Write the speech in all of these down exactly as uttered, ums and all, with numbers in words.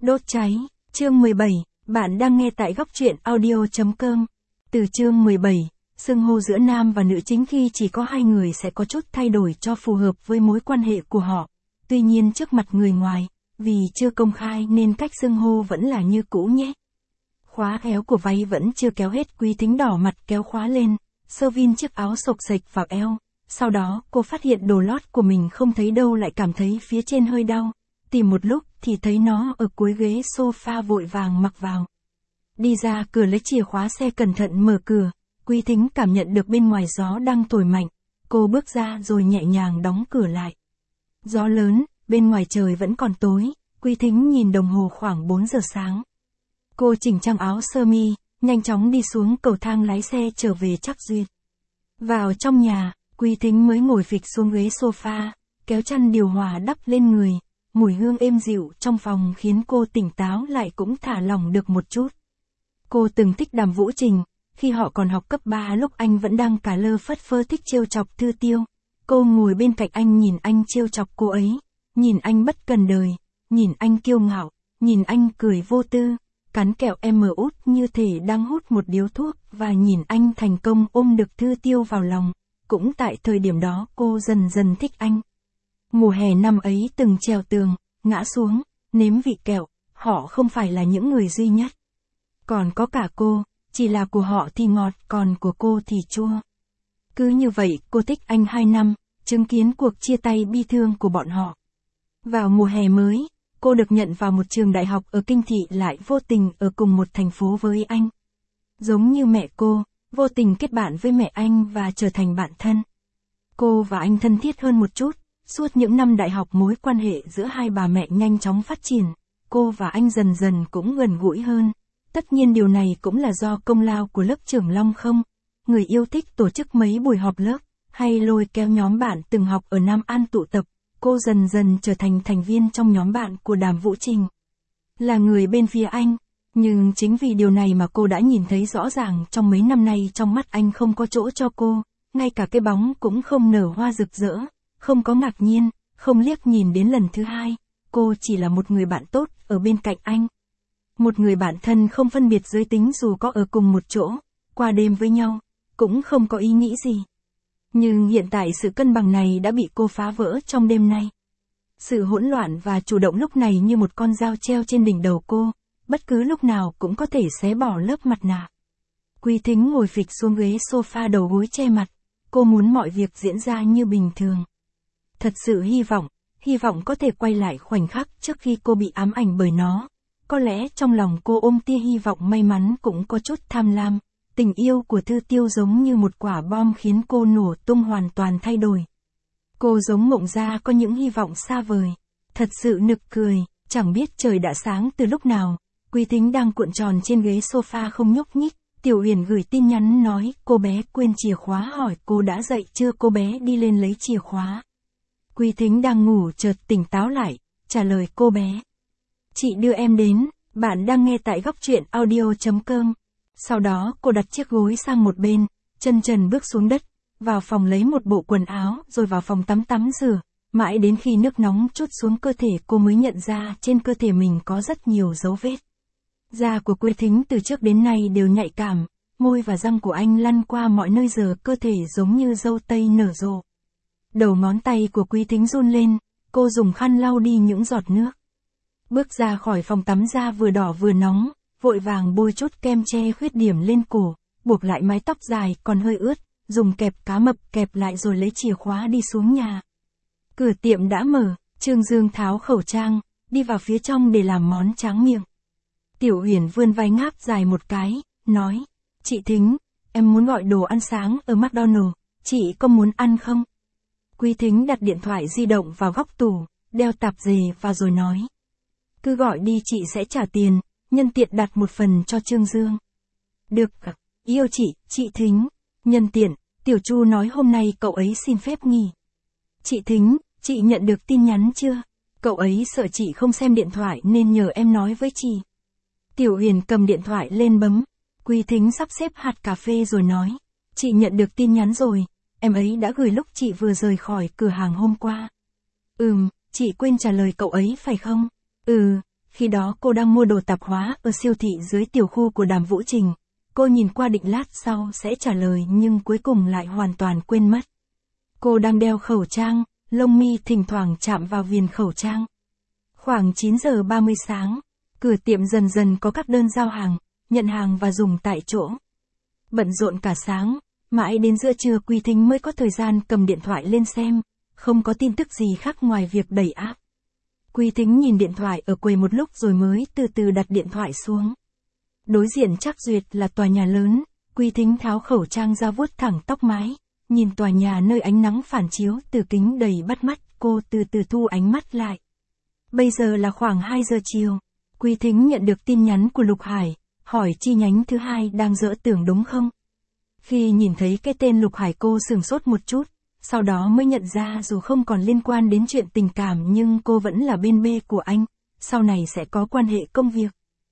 Đốt cháy, chương mười bảy, bạn đang nghe tại góc truyện audio chấm com. Từ chương mười bảy, xưng hô giữa nam và nữ chính khi chỉ có hai người sẽ có chút thay đổi cho phù hợp với mối quan hệ của họ. Tuy nhiên trước mặt người ngoài, vì chưa công khai nên cách xưng hô vẫn là như cũ nhé. Khóa kéo của váy vẫn chưa kéo hết, Quý Thính đỏ mặt kéo khóa lên, sơ vin chiếc áo xộc xệch vào eo. Sau đó cô phát hiện đồ lót của mình không thấy đâu, lại cảm thấy phía trên hơi đau. Tìm một lúc thì thấy nó ở cuối ghế sofa, vội vàng mặc vào. Đi ra cửa lấy chìa khóa xe, cẩn thận mở cửa. Quý Thính cảm nhận được bên ngoài gió đang thổi mạnh. Cô bước ra rồi nhẹ nhàng đóng cửa lại. Gió lớn, bên ngoài trời vẫn còn tối. Quý Thính nhìn đồng hồ khoảng bốn giờ sáng. Cô chỉnh trang áo sơ mi, nhanh chóng đi xuống cầu thang lái xe trở về Trắc Duyệt. Vào trong nhà, Quý Thính mới ngồi phịch xuống ghế sofa, kéo chăn điều hòa đắp lên người. Mùi hương êm dịu trong phòng khiến cô tỉnh táo lại, cũng thả lỏng được một chút. Cô từng thích Đàm Vũ Trình, khi họ còn học cấp ba, lúc anh vẫn đang cả lơ phất phơ thích trêu chọc Thư Tiêu. Cô ngồi bên cạnh anh, nhìn anh trêu chọc cô ấy, nhìn anh bất cần đời, nhìn anh kiêu ngạo, nhìn anh cười vô tư, cắn kẹo em út như thể đang hút một điếu thuốc, và nhìn anh thành công ôm được Thư Tiêu vào lòng. Cũng tại thời điểm đó cô dần dần thích anh. Mùa hè năm ấy từng trèo tường, ngã xuống, nếm vị kẹo, họ không phải là những người duy nhất. Còn có cả cô, chỉ là của họ thì ngọt, còn của cô thì chua. Cứ như vậy cô thích anh hai năm, chứng kiến cuộc chia tay bi thương của bọn họ. Vào mùa hè mới, cô được nhận vào một trường đại học ở Kinh Thị, lại vô tình ở cùng một thành phố với anh. Giống như mẹ cô, vô tình kết bạn với mẹ anh và trở thành bạn thân. Cô và anh thân thiết hơn một chút. Suốt những năm đại học, mối quan hệ giữa hai bà mẹ nhanh chóng phát triển, cô và anh dần dần cũng gần gũi hơn. Tất nhiên điều này cũng là do công lao của lớp trưởng Long không? Người yêu thích tổ chức mấy buổi họp lớp, hay lôi kéo nhóm bạn từng học ở Nam An tụ tập. Cô dần dần trở thành thành viên trong nhóm bạn của Đàm Vũ Trình. Là người bên phía anh. Nhưng chính vì điều này mà cô đã nhìn thấy rõ ràng trong mấy năm nay trong mắt anh không có chỗ cho cô. Ngay cả cái bóng cũng không nở hoa rực rỡ. Không có ngạc nhiên, không liếc nhìn đến lần thứ hai. Cô chỉ là một người bạn tốt ở bên cạnh anh. Một người bạn thân không phân biệt giới tính, dù có ở cùng một chỗ, qua đêm với nhau, cũng không có ý nghĩ gì. Nhưng hiện tại sự cân bằng này đã bị cô phá vỡ trong đêm nay. Sự hỗn loạn và chủ động lúc này như một con dao treo trên đỉnh đầu cô, bất cứ lúc nào cũng có thể xé bỏ lớp mặt nạ. Quý Thính ngồi phịch xuống ghế sofa, đầu gối che mặt. Cô muốn mọi việc diễn ra như bình thường. Thật sự hy vọng, hy vọng có thể quay lại khoảnh khắc trước khi cô bị ám ảnh bởi nó. Có lẽ trong lòng cô ôm tia hy vọng may mắn, cũng có chút tham lam. Tình yêu của Thư Tiêu giống như một quả bom khiến cô nổ tung, hoàn toàn thay đổi. Cô giống mộng ra có những hy vọng xa vời. Thật sự nực cười, chẳng biết trời đã sáng từ lúc nào. Quý Thính đang cuộn tròn trên ghế sofa không nhúc nhích. Tiểu Huyền gửi tin nhắn nói cô bé quên chìa khóa, hỏi cô đã dậy chưa. Cô bé đi lên lấy chìa khóa. Quý Thính đang ngủ chợt tỉnh táo lại, trả lời cô bé. Chị đưa em đến, bạn đang nghe tại góc truyện audio chấm com. Sau đó cô đặt chiếc gối sang một bên, chân trần bước xuống đất, vào phòng lấy một bộ quần áo, rồi vào phòng tắm tắm rửa. Mãi đến khi nước nóng trút xuống cơ thể cô mới nhận ra trên cơ thể mình có rất nhiều dấu vết. Da của Quý Thính từ trước đến nay đều nhạy cảm, môi và răng của anh lăn qua mọi nơi, giờ cơ thể giống như dâu tây nở rộ. Đầu ngón tay của Quý Thính run lên, cô dùng khăn lau đi những giọt nước. Bước ra khỏi phòng tắm, da vừa đỏ vừa nóng, vội vàng bôi chút kem che khuyết điểm lên cổ, buộc lại mái tóc dài còn hơi ướt, dùng kẹp cá mập kẹp lại rồi lấy chìa khóa đi xuống nhà. Cửa tiệm đã mở, Trương Dương tháo khẩu trang, đi vào phía trong để làm món tráng miệng. Tiểu Huyền vươn vai ngáp dài một cái, nói, chị Thính, em muốn gọi đồ ăn sáng ở McDonald's, chị có muốn ăn không? Quý Thính đặt điện thoại di động vào góc tủ, đeo tạp dề vào rồi nói. Cứ gọi đi, chị sẽ trả tiền, nhân tiện đặt một phần cho Trương Dương. Được, yêu chị, chị Thính. Nhân tiện, Tiểu Chu nói hôm nay cậu ấy xin phép nghỉ. Chị Thính, chị nhận được tin nhắn chưa? Cậu ấy sợ chị không xem điện thoại nên nhờ em nói với chị. Tiểu Huyền cầm điện thoại lên bấm. Quý Thính sắp xếp hạt cà phê rồi nói. Chị nhận được tin nhắn rồi, em ấy đã gửi lúc chị vừa rời khỏi cửa hàng hôm qua. Ừm, chị quên trả lời cậu ấy phải không? Ừ, Khi đó cô đang mua đồ tạp hóa ở siêu thị dưới tiểu khu của Đàm Vũ Trình. Cô nhìn qua định lát sau sẽ trả lời nhưng cuối cùng lại hoàn toàn quên mất. Cô đang đeo khẩu trang, lông mi thỉnh thoảng chạm vào viền khẩu trang. Khoảng chín giờ ba mươi sáng, cửa tiệm dần dần có các đơn giao hàng, nhận hàng và dùng tại chỗ. Bận rộn cả sáng, mãi đến giữa trưa Quý Thính mới có thời gian cầm điện thoại lên xem, không có tin tức gì khác ngoài việc đẩy app. Quý Thính nhìn điện thoại ở quầy một lúc rồi mới từ từ đặt điện thoại xuống. Đối diện Trác Duyệt là tòa nhà lớn, Quý Thính tháo khẩu trang ra vuốt thẳng tóc mái, nhìn tòa nhà nơi ánh nắng phản chiếu từ kính đầy bắt mắt, cô từ từ thu ánh mắt lại. Bây giờ là khoảng hai giờ chiều, Quý Thính nhận được tin nhắn của Lục Hải, hỏi chi nhánh thứ hai đang dỡ tưởng đúng không? Khi nhìn thấy cái tên Lục Hải cô sửng sốt một chút, sau đó mới nhận ra dù không còn liên quan đến chuyện tình cảm nhưng cô vẫn là bên B của anh, sau này sẽ có quan hệ công việc.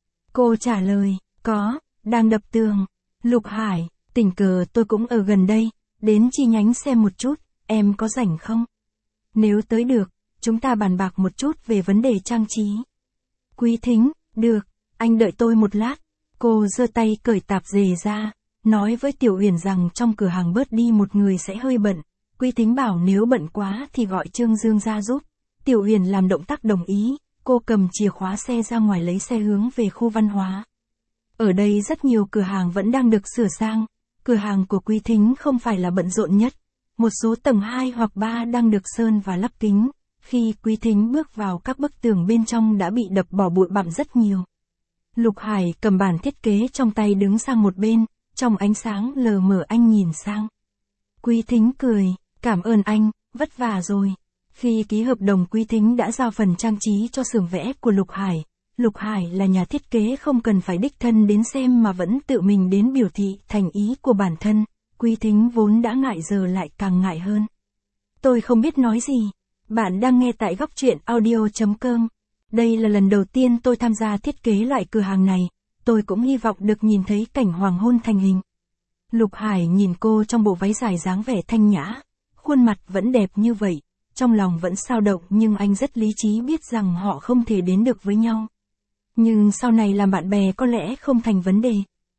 Cô trả lời, có, đang đập tường. Lục Hải, tình cờ tôi cũng ở gần đây, đến chi nhánh xem một chút, em có rảnh không? Nếu tới được, chúng ta bàn bạc một chút về vấn đề trang trí. Quý Thính, được, anh đợi tôi một lát. Cô giơ tay cởi tạp dề ra, nói với Tiểu Uyển rằng trong cửa hàng bớt đi một người sẽ hơi bận. Quý Thính bảo nếu bận quá thì gọi Trương Dương ra giúp. Tiểu Uyển làm động tác đồng ý, cô cầm chìa khóa xe ra ngoài lấy xe hướng về khu văn hóa. Ở đây rất nhiều cửa hàng vẫn đang được sửa sang, cửa hàng của Quý Thính không phải là bận rộn nhất. Một số tầng hai hoặc ba đang được sơn và lắp kính, khi Quý Thính bước vào các bức tường bên trong đã bị đập bỏ bụi bặm rất nhiều. Lục Hải cầm bản thiết kế trong tay đứng sang một bên, trong ánh sáng lờ mờ anh nhìn sang. Quý Thính cười, cảm ơn anh, vất vả rồi. Khi ký hợp đồng Quý Thính đã giao phần trang trí cho xưởng vẽ của Lục Hải. Lục Hải là nhà thiết kế không cần phải đích thân đến xem mà vẫn tự mình đến biểu thị thành ý của bản thân. Quý Thính vốn đã ngại giờ lại càng ngại hơn. Tôi không biết nói gì. Bạn đang nghe tại góc truyện audio chấm com. Đây là lần đầu tiên tôi tham gia thiết kế loại cửa hàng này. Tôi cũng hy vọng được nhìn thấy cảnh hoàng hôn thành hình. Lục Hải nhìn cô trong bộ váy dài dáng vẻ thanh nhã. Khuôn mặt vẫn đẹp như vậy. Trong lòng vẫn xao động nhưng anh rất lý trí biết rằng họ không thể đến được với nhau. Nhưng sau này làm bạn bè có lẽ không thành vấn đề.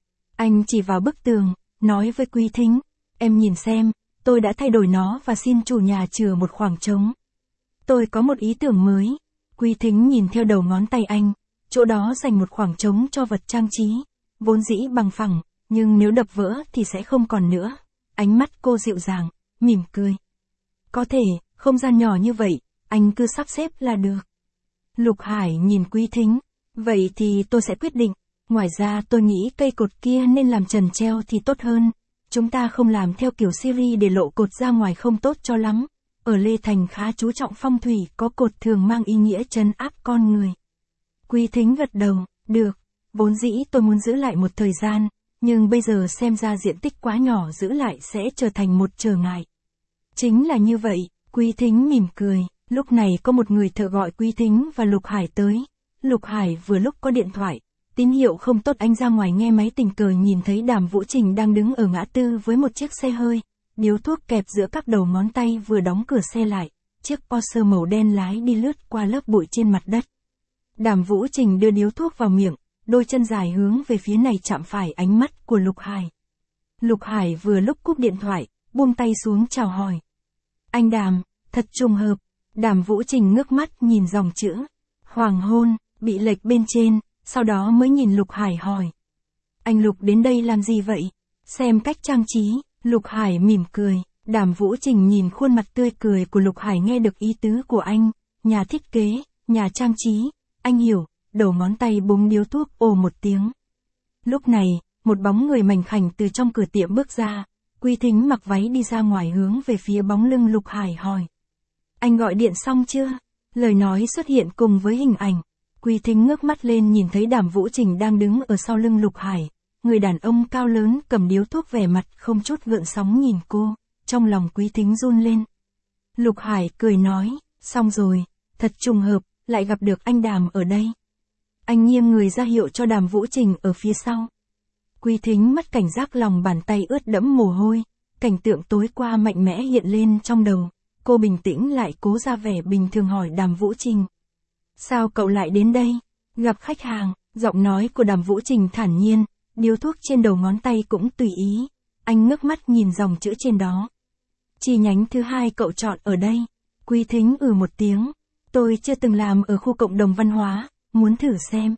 Anh chỉ vào bức tường, nói với Quý Thính, em nhìn xem, tôi đã thay đổi nó và xin chủ nhà chừa một khoảng trống. Tôi có một ý tưởng mới. Quý Thính nhìn theo đầu ngón tay anh, chỗ đó dành một khoảng trống cho vật trang trí, vốn dĩ bằng phẳng, nhưng nếu đập vỡ thì sẽ không còn nữa. Ánh mắt cô dịu dàng, mỉm cười. Có thể, không gian nhỏ như vậy, anh cứ sắp xếp là được. Lục Hải nhìn Quý Thính, vậy thì tôi sẽ quyết định. Ngoài ra tôi nghĩ cây cột kia nên làm trần treo thì tốt hơn. Chúng ta không làm theo kiểu series để lộ cột ra ngoài không tốt cho lắm. Ở Lê Thành khá chú trọng phong thủy, có cột thường mang ý nghĩa trấn áp con người. Quý Thính gật đầu, được, vốn dĩ tôi muốn giữ lại một thời gian, nhưng bây giờ xem ra diện tích quá nhỏ giữ lại sẽ trở thành một trở ngại. Chính là như vậy, Quý Thính mỉm cười, lúc này có một người thợ gọi Quý Thính và Lục Hải tới. Lục Hải vừa lúc có điện thoại, tín hiệu không tốt anh ra ngoài nghe máy tình cờ nhìn thấy Đàm Vũ Trình đang đứng ở ngã tư với một chiếc xe hơi, điếu thuốc kẹp giữa các đầu ngón tay vừa đóng cửa xe lại, chiếc Porsche màu đen lái đi lướt qua lớp bụi trên mặt đất. Đàm Vũ Trình đưa điếu thuốc vào miệng, đôi chân dài hướng về phía này chạm phải ánh mắt của Lục Hải. Lục Hải vừa lúc cúp điện thoại, buông tay xuống chào hỏi. Anh Đàm, thật trùng hợp. Đàm Vũ Trình ngước mắt nhìn dòng chữ hoàng hôn bị lệch bên trên, sau đó mới nhìn Lục Hải hỏi. Anh Lục đến đây làm gì vậy? Xem cách trang trí. Lục Hải mỉm cười. Đàm Vũ Trình nhìn khuôn mặt tươi cười của Lục Hải nghe được ý tứ của anh. Nhà thiết kế, nhà trang trí. Anh hiểu, đầu ngón tay búng điếu thuốc ồ một tiếng. Lúc này, một bóng người mảnh khảnh từ trong cửa tiệm bước ra. Quý Thính mặc váy đi ra ngoài hướng về phía bóng lưng Lục Hải hỏi. Anh gọi điện xong chưa? Lời nói xuất hiện cùng với hình ảnh. Quý Thính ngước mắt lên nhìn thấy Đàm Vũ Trình đang đứng ở sau lưng Lục Hải. Người đàn ông cao lớn cầm điếu thuốc vẻ mặt không chút gợn sóng nhìn cô. Trong lòng Quý Thính run lên. Lục Hải cười nói, xong rồi, thật trùng hợp, lại gặp được anh Đàm ở đây. Anh nghiêng người ra hiệu cho Đàm Vũ Trình ở phía sau. Quý Thính mắt cảnh giác lòng bàn tay ướt đẫm mồ hôi. Cảnh tượng tối qua mạnh mẽ hiện lên trong đầu. Cô bình tĩnh lại cố ra vẻ bình thường hỏi Đàm Vũ Trình. Sao cậu lại đến đây? Gặp khách hàng, giọng nói của Đàm Vũ Trình thản nhiên, điếu thuốc trên đầu ngón tay cũng tùy ý. Anh ngước mắt nhìn dòng chữ trên đó. Chi nhánh thứ hai cậu chọn ở đây. Quý Thính ừ một tiếng. Tôi chưa từng làm ở khu cộng đồng văn hóa, muốn thử xem.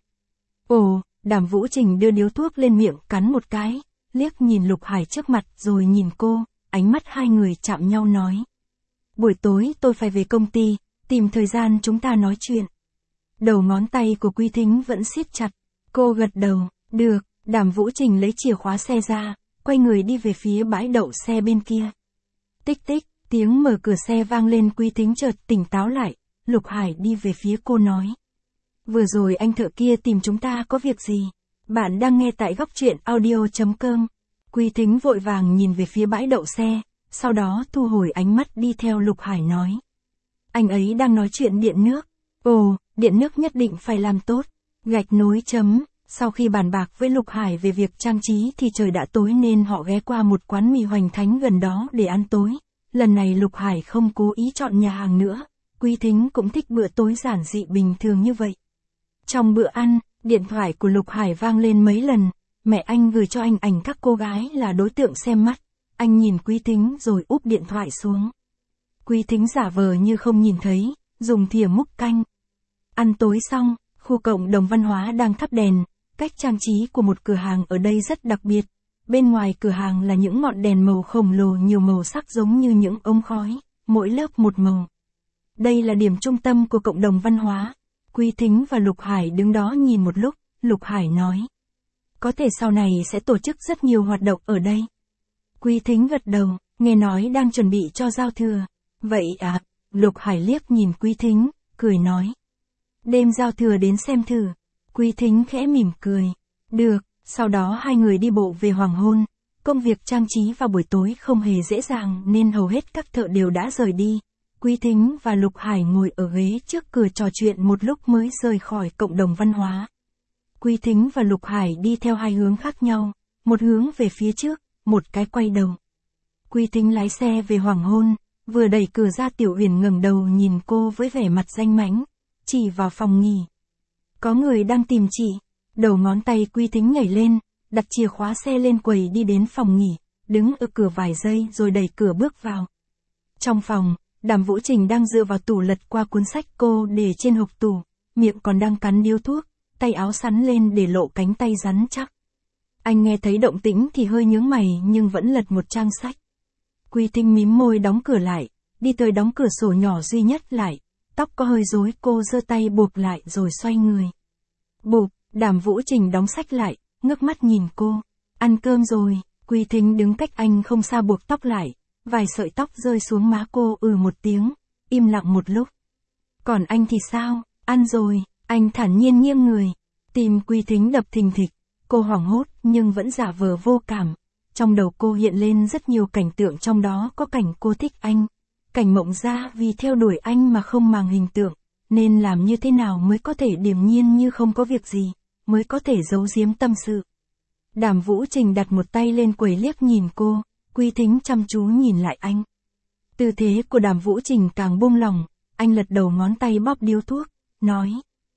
Ồ, Đàm Vũ Trình đưa điếu thuốc lên miệng cắn một cái, liếc nhìn Lục Hải trước mặt rồi nhìn cô, ánh mắt hai người chạm nhau nói. Buổi tối tôi phải về công ty, tìm thời gian chúng ta nói chuyện. Đầu ngón tay của Quý Thính vẫn siết chặt. Cô gật đầu, được. Đàm Vũ Trình lấy chìa khóa xe ra, quay người đi về phía bãi đậu xe bên kia. Tích tích, tiếng mở cửa xe vang lên. Quý Thính chợt tỉnh táo lại. Lục Hải đi về phía cô nói. Vừa rồi anh thợ kia tìm chúng ta có việc gì? Bạn đang nghe tại góc truyện audio.com. Quý Thính vội vàng nhìn về phía bãi đậu xe, sau đó thu hồi ánh mắt đi theo Lục Hải nói. Anh ấy đang nói chuyện điện nước. Ồ, điện nước nhất định phải làm tốt. Gạch nối chấm. Sau khi bàn bạc với Lục Hải về việc trang trí thì trời đã tối nên họ ghé qua một quán mì hoành thánh gần đó để ăn tối. Lần này Lục Hải không cố ý chọn nhà hàng nữa. Quý Thính cũng thích bữa tối giản dị bình thường như vậy. Trong bữa ăn, điện thoại của Lục Hải vang lên mấy lần. Mẹ anh gửi cho anh ảnh các cô gái là đối tượng xem mắt. Anh nhìn Quý Thính rồi úp điện thoại xuống. Quý Thính giả vờ như không nhìn thấy, dùng thìa múc canh. Ăn tối xong, khu cộng đồng văn hóa đang thắp đèn. Cách trang trí của một cửa hàng ở đây rất đặc biệt. Bên ngoài cửa hàng là những ngọn đèn màu khổng lồ nhiều màu sắc giống như những ống khói, mỗi lớp một màu. Đây là điểm trung tâm của cộng đồng văn hóa. Quý Thính và Lục Hải đứng đó nhìn một lúc, Lục Hải nói. Có thể sau này sẽ tổ chức rất nhiều hoạt động ở đây. Quý Thính gật đầu, nghe nói đang chuẩn bị cho giao thừa. Vậy à, Lục Hải liếc nhìn Quý Thính, cười nói. Đêm giao thừa đến xem thử. Quý Thính khẽ mỉm cười. Được, sau đó hai người đi bộ về hoàng hôn. Công việc trang trí vào buổi tối không hề dễ dàng nên hầu hết các thợ đều đã rời đi. Quý Thính và Lục Hải ngồi ở ghế trước cửa trò chuyện một lúc mới rời khỏi cộng đồng văn hóa. Quý Thính và Lục Hải đi theo hai hướng khác nhau, một hướng về phía trước, một cái quay đầu. Quý Thính lái xe về hoàng hôn, vừa đẩy cửa ra Tiểu Uyển ngẩng đầu nhìn cô với vẻ mặt danh mãnh, chỉ vào phòng nghỉ. Có người đang tìm chị. Đầu ngón tay Quý Thính nhảy lên, đặt chìa khóa xe lên quầy đi đến phòng nghỉ, đứng ở cửa vài giây rồi đẩy cửa bước vào. Trong phòng, Đàm Vũ Trình đang dựa vào tủ lật qua cuốn sách cô để trên hộc tủ, miệng còn đang cắn điếu thuốc, tay áo sắn lên để lộ cánh tay rắn chắc. Anh nghe thấy động tĩnh thì hơi nhướng mày nhưng vẫn lật một trang sách. Quý Thính mím môi đóng cửa lại, đi tới đóng cửa sổ nhỏ duy nhất lại, tóc có hơi rối cô giơ tay buộc lại rồi xoay người. Bụp, Đàm Vũ Trình đóng sách lại, ngước mắt nhìn cô. Ăn cơm rồi. Quý Thính đứng cách anh không xa buộc tóc lại, vài sợi tóc rơi xuống má cô ừ một tiếng, im lặng một lúc. Còn anh thì sao? Ăn rồi. Anh thản nhiên nghiêng người. Tim Quý Thính đập thình thịch, cô hoảng hốt nhưng vẫn giả vờ vô cảm. Trong đầu cô hiện lên rất nhiều cảnh tượng, trong đó có cảnh cô thích anh. Cảnh Mộng Gia vì theo đuổi anh mà không màng hình tượng, nên làm như thế nào mới có thể điềm nhiên như không có việc gì, mới có thể giấu giếm tâm sự. Đàm Vũ Trình đặt một tay lên quầy liếc nhìn cô, Quý Thính chăm chú nhìn lại anh. Tư thế của Đàm Vũ Trình càng buông lỏng, anh lật đầu ngón tay bóp điếu thuốc, nói.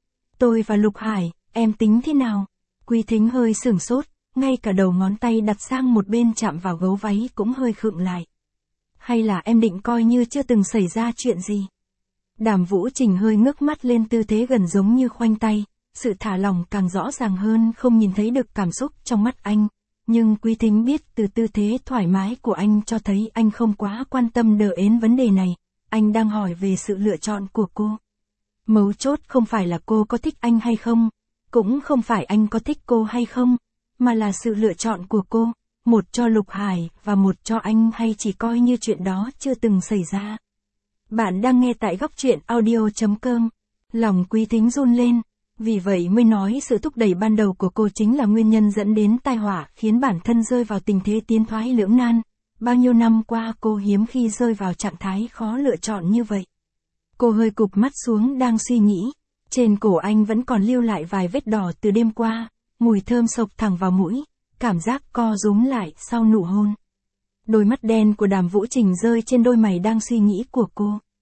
Tôi và Lục Hải, em tính thế nào? Quý Thính hơi sửng sốt, ngay cả đầu ngón tay đặt sang một bên chạm vào gấu váy cũng hơi khựng lại. Hay là em định coi như chưa từng xảy ra chuyện gì? Đàm Vũ Trình hơi ngước mắt lên tư thế gần giống như khoanh tay, sự thả lỏng càng rõ ràng hơn, không nhìn thấy được cảm xúc trong mắt anh. Nhưng Quý Thính biết từ tư thế thoải mái của anh cho thấy anh không quá quan tâm đờ ến vấn đề này, anh đang hỏi về sự lựa chọn của cô. Mấu chốt không phải là cô có thích anh hay không, cũng không phải anh có thích cô hay không, mà là sự lựa chọn của cô, một cho Lục Hải và một cho anh, hay chỉ coi như chuyện đó chưa từng xảy ra. Bạn đang nghe tại góc truyện audio.com. Lòng Quý Thính run lên, vì vậy mới nói sự thúc đẩy ban đầu của cô chính là nguyên nhân dẫn đến tai họa, khiến bản thân rơi vào tình thế tiến thoái lưỡng nan. Bao nhiêu năm qua cô hiếm khi rơi vào trạng thái khó lựa chọn như vậy. Cô hơi cụp mắt xuống đang suy nghĩ, trên cổ anh vẫn còn lưu lại vài vết đỏ từ đêm qua, mùi thơm xộc thẳng vào mũi, cảm giác co rúm lại sau nụ hôn. Đôi mắt đen của Đàm Vũ Trình rơi trên đôi mày đang suy nghĩ của cô.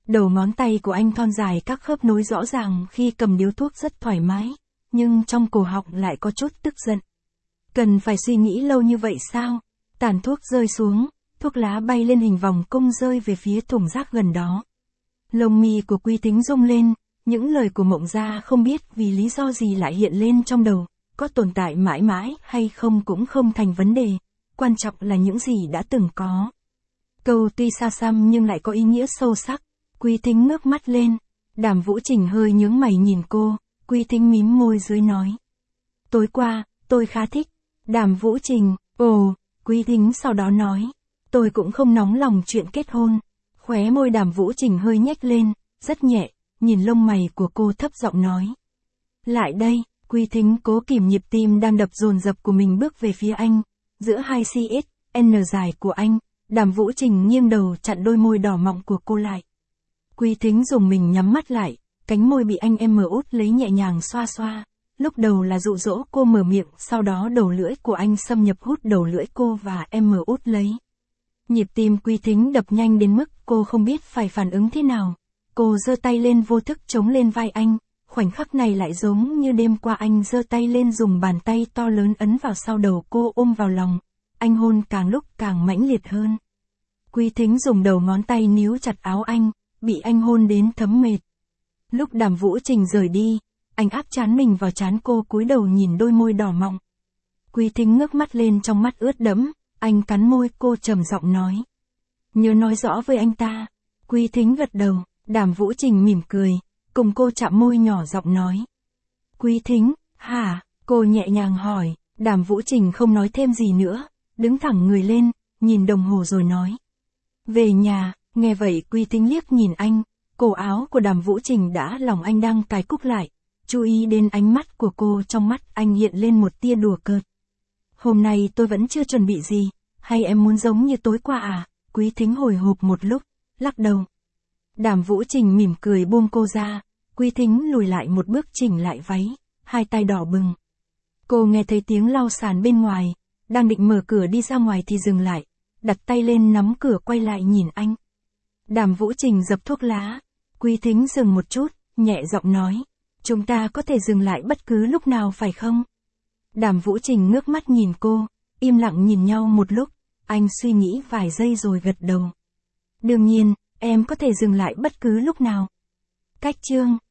Đầu ngón tay của anh thon dài, các khớp nối rõ ràng khi cầm điếu thuốc rất thoải mái, nhưng trong cổ họng lại có chút tức giận. Cần phải suy nghĩ lâu như vậy sao? Tàn thuốc rơi xuống, thuốc lá bay lên hình vòng cung rơi về phía thùng rác gần đó. Lông mi của Quy Thính rung lên, những lời của Mộng Gia không biết vì lý do gì lại hiện lên trong đầu, có tồn tại mãi mãi hay không cũng không thành vấn đề, quan trọng là những gì đã từng có. Câu tuy xa xăm nhưng lại có ý nghĩa sâu sắc. Quy Thính ngước mắt lên, Đàm Vũ Trình hơi nhướng mày nhìn cô, Quy Thính mím môi dưới nói. Tối qua, tôi khá thích. Đàm Vũ Trình, ồ, Quy Thính sau đó nói. Tôi cũng không nóng lòng chuyện kết hôn. Khóe môi Đàm Vũ Trình hơi nhếch lên, rất nhẹ, nhìn lông mày của cô thấp giọng nói. Lại đây, Quy Thính cố kìm nhịp tim đang đập dồn dập của mình bước về phía anh, giữa hai xê ét en dài của anh, Đàm Vũ Trình nghiêng đầu chặn đôi môi đỏ mọng của cô lại. Quy Thính dùng mình nhắm mắt lại, cánh môi bị anh em út lấy nhẹ nhàng xoa xoa, lúc đầu là dụ dỗ cô mở miệng, sau đó đầu lưỡi của anh xâm nhập hút đầu lưỡi cô và em út lấy. Nhịp tim Quy Thính đập nhanh đến mức cô không biết phải phản ứng thế nào. Cô giơ tay lên vô thức chống lên vai anh, khoảnh khắc này lại giống như đêm qua anh giơ tay lên dùng bàn tay to lớn ấn vào sau đầu cô ôm vào lòng. Anh hôn càng lúc càng mãnh liệt hơn. Quy Thính dùng đầu ngón tay níu chặt áo anh, bị anh hôn đến thấm mệt. Lúc Đàm Vũ Trình rời đi, anh áp trán mình vào trán cô, cúi đầu nhìn đôi môi đỏ mọng. Quy Thính ngước mắt lên, trong mắt ướt đẫm, anh cắn môi cô trầm giọng nói. Nhớ nói rõ với anh ta. Quy Thính gật đầu, Đàm Vũ Trình mỉm cười, cùng cô chạm môi nhỏ giọng nói. Quy Thính, hả? Cô nhẹ nhàng hỏi, Đàm Vũ Trình không nói thêm gì nữa, đứng thẳng người lên, nhìn đồng hồ rồi nói. Về nhà. Nghe vậy Quy Thính liếc nhìn anh, cổ áo của Đàm Vũ Trình đã lỏng, anh đang cài cúc lại, chú ý đến ánh mắt của cô, trong mắt anh hiện lên một tia đùa cợt. Hôm nay tôi vẫn chưa chuẩn bị gì, hay em muốn giống như tối qua à? Quy Thính hồi hộp một lúc, lắc đầu. Đàm Vũ Trình mỉm cười buông cô ra, Quy Thính lùi lại một bước chỉnh lại váy, hai tay đỏ bừng. Cô nghe thấy tiếng lau sàn bên ngoài, đang định mở cửa đi ra ngoài thì dừng lại, đặt tay lên nắm cửa quay lại nhìn anh. Đàm Vũ Trình dập thuốc lá, Quy Thính dừng một chút, nhẹ giọng nói. Chúng ta có thể dừng lại bất cứ lúc nào phải không? Đàm Vũ Trình ngước mắt nhìn cô, im lặng nhìn nhau một lúc, anh suy nghĩ vài giây rồi gật đầu. Đương nhiên, em có thể dừng lại bất cứ lúc nào. Cách chương